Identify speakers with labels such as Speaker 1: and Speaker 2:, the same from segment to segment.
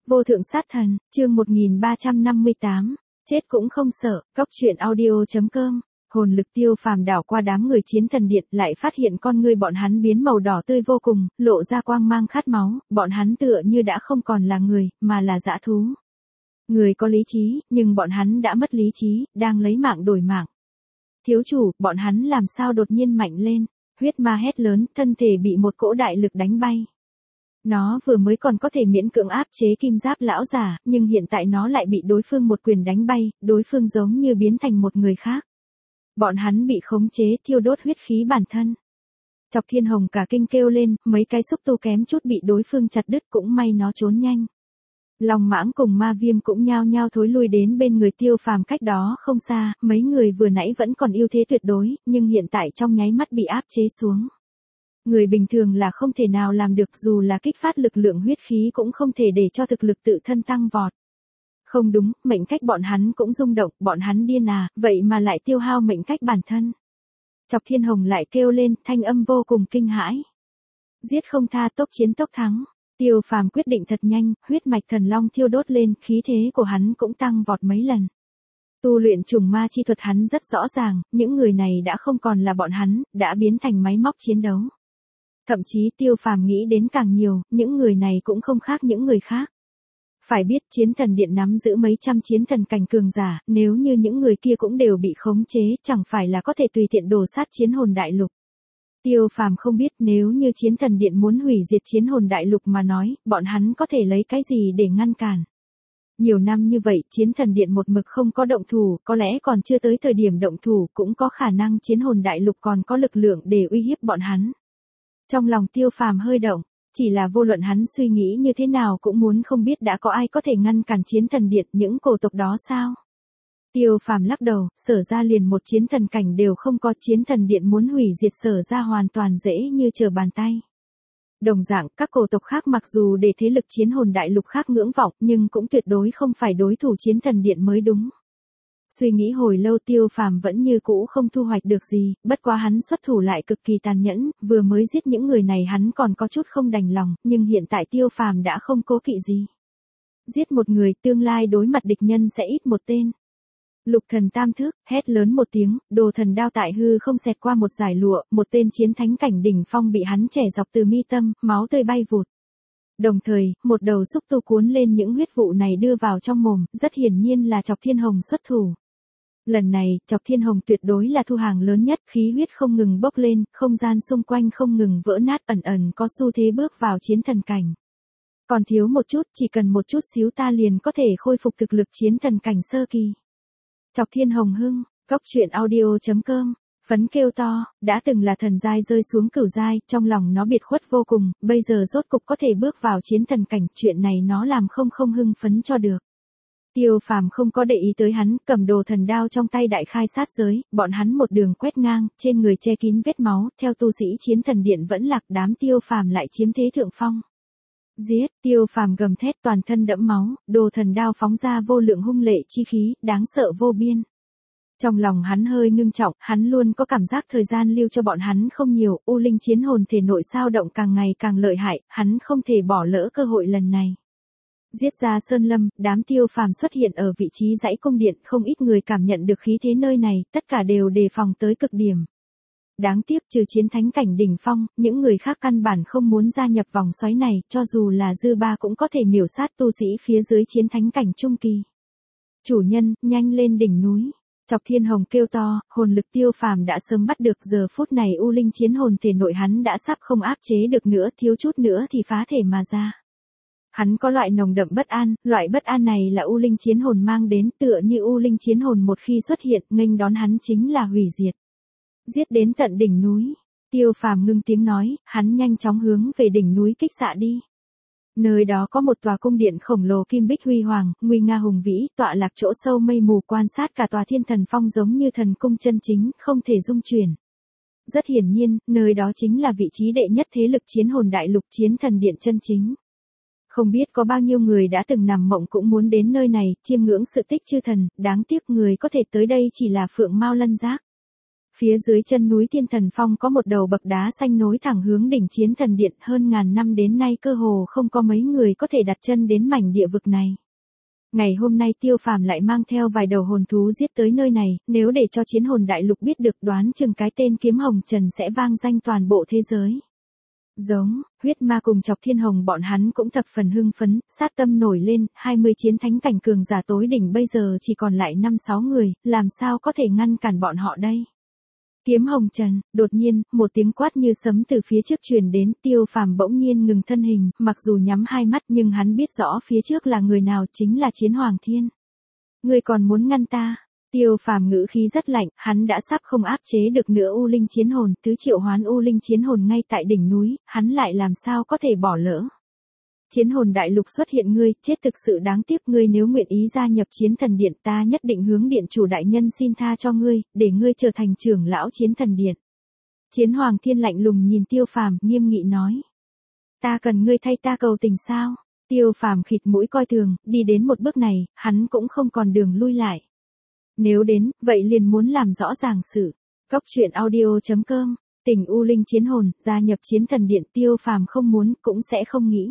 Speaker 1: Vô thượng sát thần, chương 1358, chết cũng không sợ, góc truyện audio.com. Hồn lực Tiêu Phàm đảo qua đám người chiến thần điện, lại phát hiện con ngươi bọn hắn biến màu đỏ tươi vô cùng, lộ ra quang mang khát máu, bọn hắn tựa như đã không còn là người, mà là dã thú. Người có lý trí, nhưng bọn hắn đã mất lý trí, đang lấy mạng đổi mạng. Thiếu chủ, bọn hắn làm sao đột nhiên mạnh lên? Huyết ma hét lớn, thân thể bị một cỗ đại lực đánh bay. Nó vừa mới còn có thể miễn cưỡng áp chế kim giáp lão giả, nhưng hiện tại nó lại bị đối phương một quyền đánh bay, đối phương giống như biến thành một người khác. Bọn hắn bị khống chế, thiêu đốt huyết khí bản thân. Chọc Thiên Hồng cả kinh kêu lên, mấy cái xúc tu kém chút bị đối phương chặt đứt, cũng may nó trốn nhanh. Long Mãng cùng Ma Viêm cũng nhao nhao thối lui đến bên người Tiêu Phàm cách đó không xa, mấy người vừa nãy vẫn còn ưu thế tuyệt đối, nhưng hiện tại trong nháy mắt bị áp chế xuống. Người bình thường là không thể nào làm được, dù là kích phát lực lượng huyết khí cũng không thể để cho thực lực tự thân tăng vọt. Không đúng, mệnh cách bọn hắn cũng rung động, bọn hắn điên à, vậy mà lại tiêu hao mệnh cách bản thân. Chọc Thiên Hồng lại kêu lên, thanh âm vô cùng kinh hãi. Giết không tha, tốc chiến tốc thắng. Tiêu Phàm quyết định thật nhanh, huyết mạch thần long thiêu đốt lên, khí thế của hắn cũng tăng vọt mấy lần. Tu luyện trùng ma chi thuật hắn rất rõ ràng, những người này đã không còn là bọn hắn, đã biến thành máy móc chiến đấu. Thậm chí Tiêu Phàm nghĩ đến càng nhiều, những người này cũng không khác những người khác. Phải biết chiến thần điện nắm giữ mấy trăm chiến thần cảnh cường giả, nếu như những người kia cũng đều bị khống chế, chẳng phải là có thể tùy tiện đổ sát chiến hồn đại lục. Tiêu Phàm không biết nếu như chiến thần điện muốn hủy diệt chiến hồn đại lục mà nói, bọn hắn có thể lấy cái gì để ngăn cản. Nhiều năm như vậy, chiến thần điện một mực không có động thủ, có lẽ còn chưa tới thời điểm động thủ, cũng có khả năng chiến hồn đại lục còn có lực lượng để uy hiếp bọn hắn. Trong lòng Tiêu Phàm hơi động, chỉ là vô luận hắn suy nghĩ như thế nào cũng muốn không biết đã có ai có thể ngăn cản chiến thần điện, những cổ tộc đó sao? Tiêu Phàm lắc đầu, Sở ra liền một chiến thần cảnh đều không có, chiến thần điện muốn hủy diệt Sở ra hoàn toàn dễ như trở bàn tay. Đồng dạng, các cổ tộc khác mặc dù để thế lực chiến hồn đại lục khác ngưỡng vọng, nhưng cũng tuyệt đối không phải đối thủ chiến thần điện mới đúng. Suy nghĩ hồi lâu Tiêu Phàm vẫn như cũ không thu hoạch được gì, bất quá hắn xuất thủ lại cực kỳ tàn nhẫn, vừa mới giết những người này hắn còn có chút không đành lòng, nhưng hiện tại Tiêu Phàm đã không cố kỵ gì. Giết một người, tương lai đối mặt địch nhân sẽ ít một tên. Lục thần tam thức, hét lớn một tiếng, đồ thần đao tại hư không xẹt qua một dải lụa, một tên chiến thánh cảnh đỉnh phong bị hắn chẻ dọc từ mi tâm, máu tươi bay vụt. Đồng thời, một đầu xúc tu cuốn lên những huyết vụ này đưa vào trong mồm, rất hiển nhiên là Chọc Thiên Hồng xuất thủ. Lần này, Chọc Thiên Hồng tuyệt đối là thu hàng lớn nhất, khí huyết không ngừng bốc lên, không gian xung quanh không ngừng vỡ nát, ẩn ẩn có xu thế bước vào chiến thần cảnh. Còn thiếu một chút, chỉ cần một chút xíu ta liền có thể khôi phục thực lực chiến thần cảnh sơ kỳ. Chọc Thiên Hồng hưng, góc truyện audio.com. Phấn kêu to, đã từng là thần giai rơi xuống cửu giai, trong lòng nó biệt khuất vô cùng, bây giờ rốt cục có thể bước vào chiến thần cảnh, chuyện này nó làm không hưng phấn cho được. Tiêu Phàm không có để ý tới hắn, cầm đồ thần đao trong tay đại khai sát giới, bọn hắn một đường quét ngang, trên người che kín vết máu, theo tu sĩ chiến thần điện vẫn lạc, đám Tiêu Phàm lại chiếm thế thượng phong. Giết, Tiêu Phàm gầm thét, toàn thân đẫm máu, đồ thần đao phóng ra vô lượng hung lệ chi khí, đáng sợ vô biên. Trong lòng hắn hơi ngưng trọng, hắn luôn có cảm giác thời gian lưu cho bọn hắn không nhiều, u linh chiến hồn thể nội sao động càng ngày càng lợi hại, hắn không thể bỏ lỡ cơ hội lần này. Giết ra sơn lâm, đám Tiêu Phàm xuất hiện ở vị trí dãy cung điện, không ít người cảm nhận được khí thế nơi này, tất cả đều đề phòng tới cực điểm. Đáng tiếc trừ chiến thánh cảnh đỉnh phong, những người khác căn bản không muốn gia nhập vòng xoáy này, cho dù là dư ba cũng có thể miểu sát tu sĩ phía dưới chiến thánh cảnh trung kỳ. Chủ nhân, nhanh lên đỉnh núi. Chọc Thiên Hồng kêu to, hồn lực Tiêu Phàm đã sớm bắt được, giờ phút này u linh chiến hồn thể nội hắn đã sắp không áp chế được nữa, thiếu chút nữa thì phá thể mà ra. Hắn có loại nồng đậm bất an, loại bất an này là u linh chiến hồn mang đến, tựa như u linh chiến hồn một khi xuất hiện, nghênh đón hắn chính là hủy diệt. Giết đến tận đỉnh núi. Tiêu Phàm ngưng tiếng nói, hắn nhanh chóng hướng về đỉnh núi kích xạ đi. Nơi đó có một tòa cung điện khổng lồ kim bích huy hoàng, nguy nga hùng vĩ, tọa lạc chỗ sâu mây mù, quan sát cả tòa thiên thần phong giống như thần cung chân chính, không thể dung chuyển. Rất hiển nhiên, nơi đó chính là vị trí đệ nhất thế lực chiến hồn đại lục, chiến thần điện chân chính. Không biết có bao nhiêu người đã từng nằm mộng cũng muốn đến nơi này, chiêm ngưỡng sự tích chư thần, đáng tiếc người có thể tới đây chỉ là phượng mao lân giác. Phía dưới chân núi Thiên Thần Phong có một đầu bậc đá xanh nối thẳng hướng đỉnh Chiến Thần Điện, hơn ngàn năm đến nay cơ hồ không có mấy người có thể đặt chân đến mảnh địa vực này. Ngày hôm nay Tiêu Phàm lại mang theo vài đầu hồn thú giết tới nơi này, nếu để cho Chiến Hồn Đại Lục biết được, đoán chừng cái tên Kiếm Hồng Trần sẽ vang danh toàn bộ thế giới. Giống, huyết ma cùng Chọc Thiên Hồng bọn hắn cũng thập phần hưng phấn, sát tâm nổi lên, 20 chiến thánh cảnh cường giả tối đỉnh bây giờ chỉ còn lại 5-6 người, làm sao có thể ngăn cản bọn họ đây? Kiếm Hồng Trần, đột nhiên, một tiếng quát như sấm từ phía trước truyền đến, Tiêu Phàm bỗng nhiên ngừng thân hình, mặc dù nhắm hai mắt nhưng hắn biết rõ phía trước là người nào, chính là Chiến Hoàng Thiên. Ngươi còn muốn ngăn ta? Tiêu Phàm ngữ khí rất lạnh, hắn đã sắp không áp chế được nữa U Linh Chiến Hồn, tứ triệu hoán U Linh Chiến Hồn ngay tại đỉnh núi, hắn lại làm sao có thể bỏ lỡ. Chiến Hồn Đại Lục xuất hiện, ngươi, chết thực sự đáng tiếc, ngươi nếu nguyện ý gia nhập Chiến Thần Điện, ta nhất định hướng điện chủ đại nhân xin tha cho ngươi, để ngươi trở thành trưởng lão Chiến Thần Điện. Chiến Hoàng Thiên lạnh lùng nhìn Tiêu Phàm, nghiêm nghị nói. Ta cần ngươi thay ta cầu tình sao? Tiêu Phàm khịt mũi coi thường, đi đến một bước này, hắn cũng không còn đường lui lại. Nếu đến, vậy liền muốn làm rõ ràng sự. Cốc truyện audio.com, tình U Linh Chiến Hồn, gia nhập Chiến Thần Điện, Tiêu Phàm không muốn, cũng sẽ không nghĩ.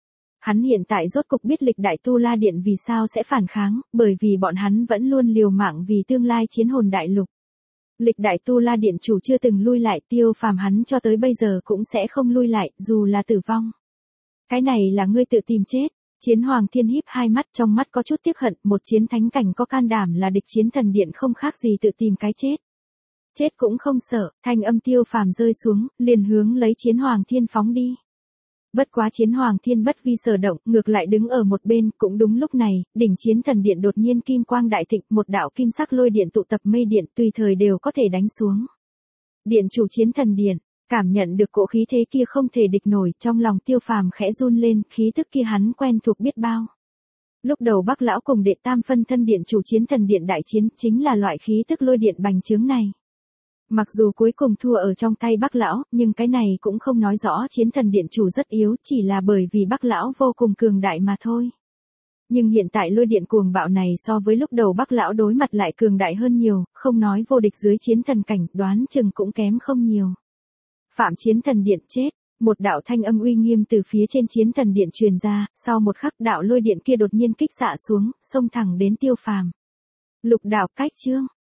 Speaker 1: Hắn hiện tại rốt cục biết lịch đại Tu La Điện vì sao sẽ phản kháng, bởi vì bọn hắn vẫn luôn liều mạng vì tương lai Chiến Hồn Đại Lục. Lịch đại Tu La Điện chủ chưa từng lui lại, Tiêu Phàm hắn cho tới bây giờ cũng sẽ không lui lại, dù là tử vong. Cái này là ngươi tự tìm chết. Chiến Hoàng Thiên híp hai mắt, trong mắt có chút tiếc hận, một chiến thánh cảnh có can đảm là địch Chiến Thần Điện không khác gì tự tìm cái chết. Chết cũng không sợ, thanh âm Tiêu Phàm rơi xuống, liền hướng lấy Chiến Hoàng Thiên phóng đi. Bất quá Chiến Hoàng Thiên bất vi sở động, ngược lại đứng ở một bên, cũng đúng lúc này, đỉnh Chiến Thần Điện đột nhiên kim quang đại thịnh, một đạo kim sắc lôi điện tụ tập mây điện, tùy thời đều có thể đánh xuống. Điện chủ Chiến Thần Điện, cảm nhận được cỗ khí thế kia không thể địch nổi, trong lòng Tiêu Phàm khẽ run lên, khí tức kia hắn quen thuộc biết bao. Lúc đầu Bắc lão cùng đệ tam phân thân điện chủ Chiến Thần Điện đại chiến, chính là loại khí tức lôi điện bành trướng này. Mặc dù cuối cùng thua ở trong tay Bắc lão, nhưng cái này cũng không nói rõ Chiến Thần Điện chủ rất yếu, chỉ là bởi vì Bắc lão vô cùng cường đại mà thôi. Nhưng hiện tại lôi điện cuồng bạo này so với lúc đầu Bắc lão đối mặt lại cường đại hơn nhiều, không nói vô địch dưới chiến thần cảnh, đoán chừng cũng kém không nhiều. Phạm Chiến Thần Điện chết, một đạo thanh âm uy nghiêm từ phía trên Chiến Thần Điện truyền ra, sau một khắc đạo lôi điện kia đột nhiên kích xạ xuống, xông thẳng đến Tiêu Phàm. Lục đạo cách chương,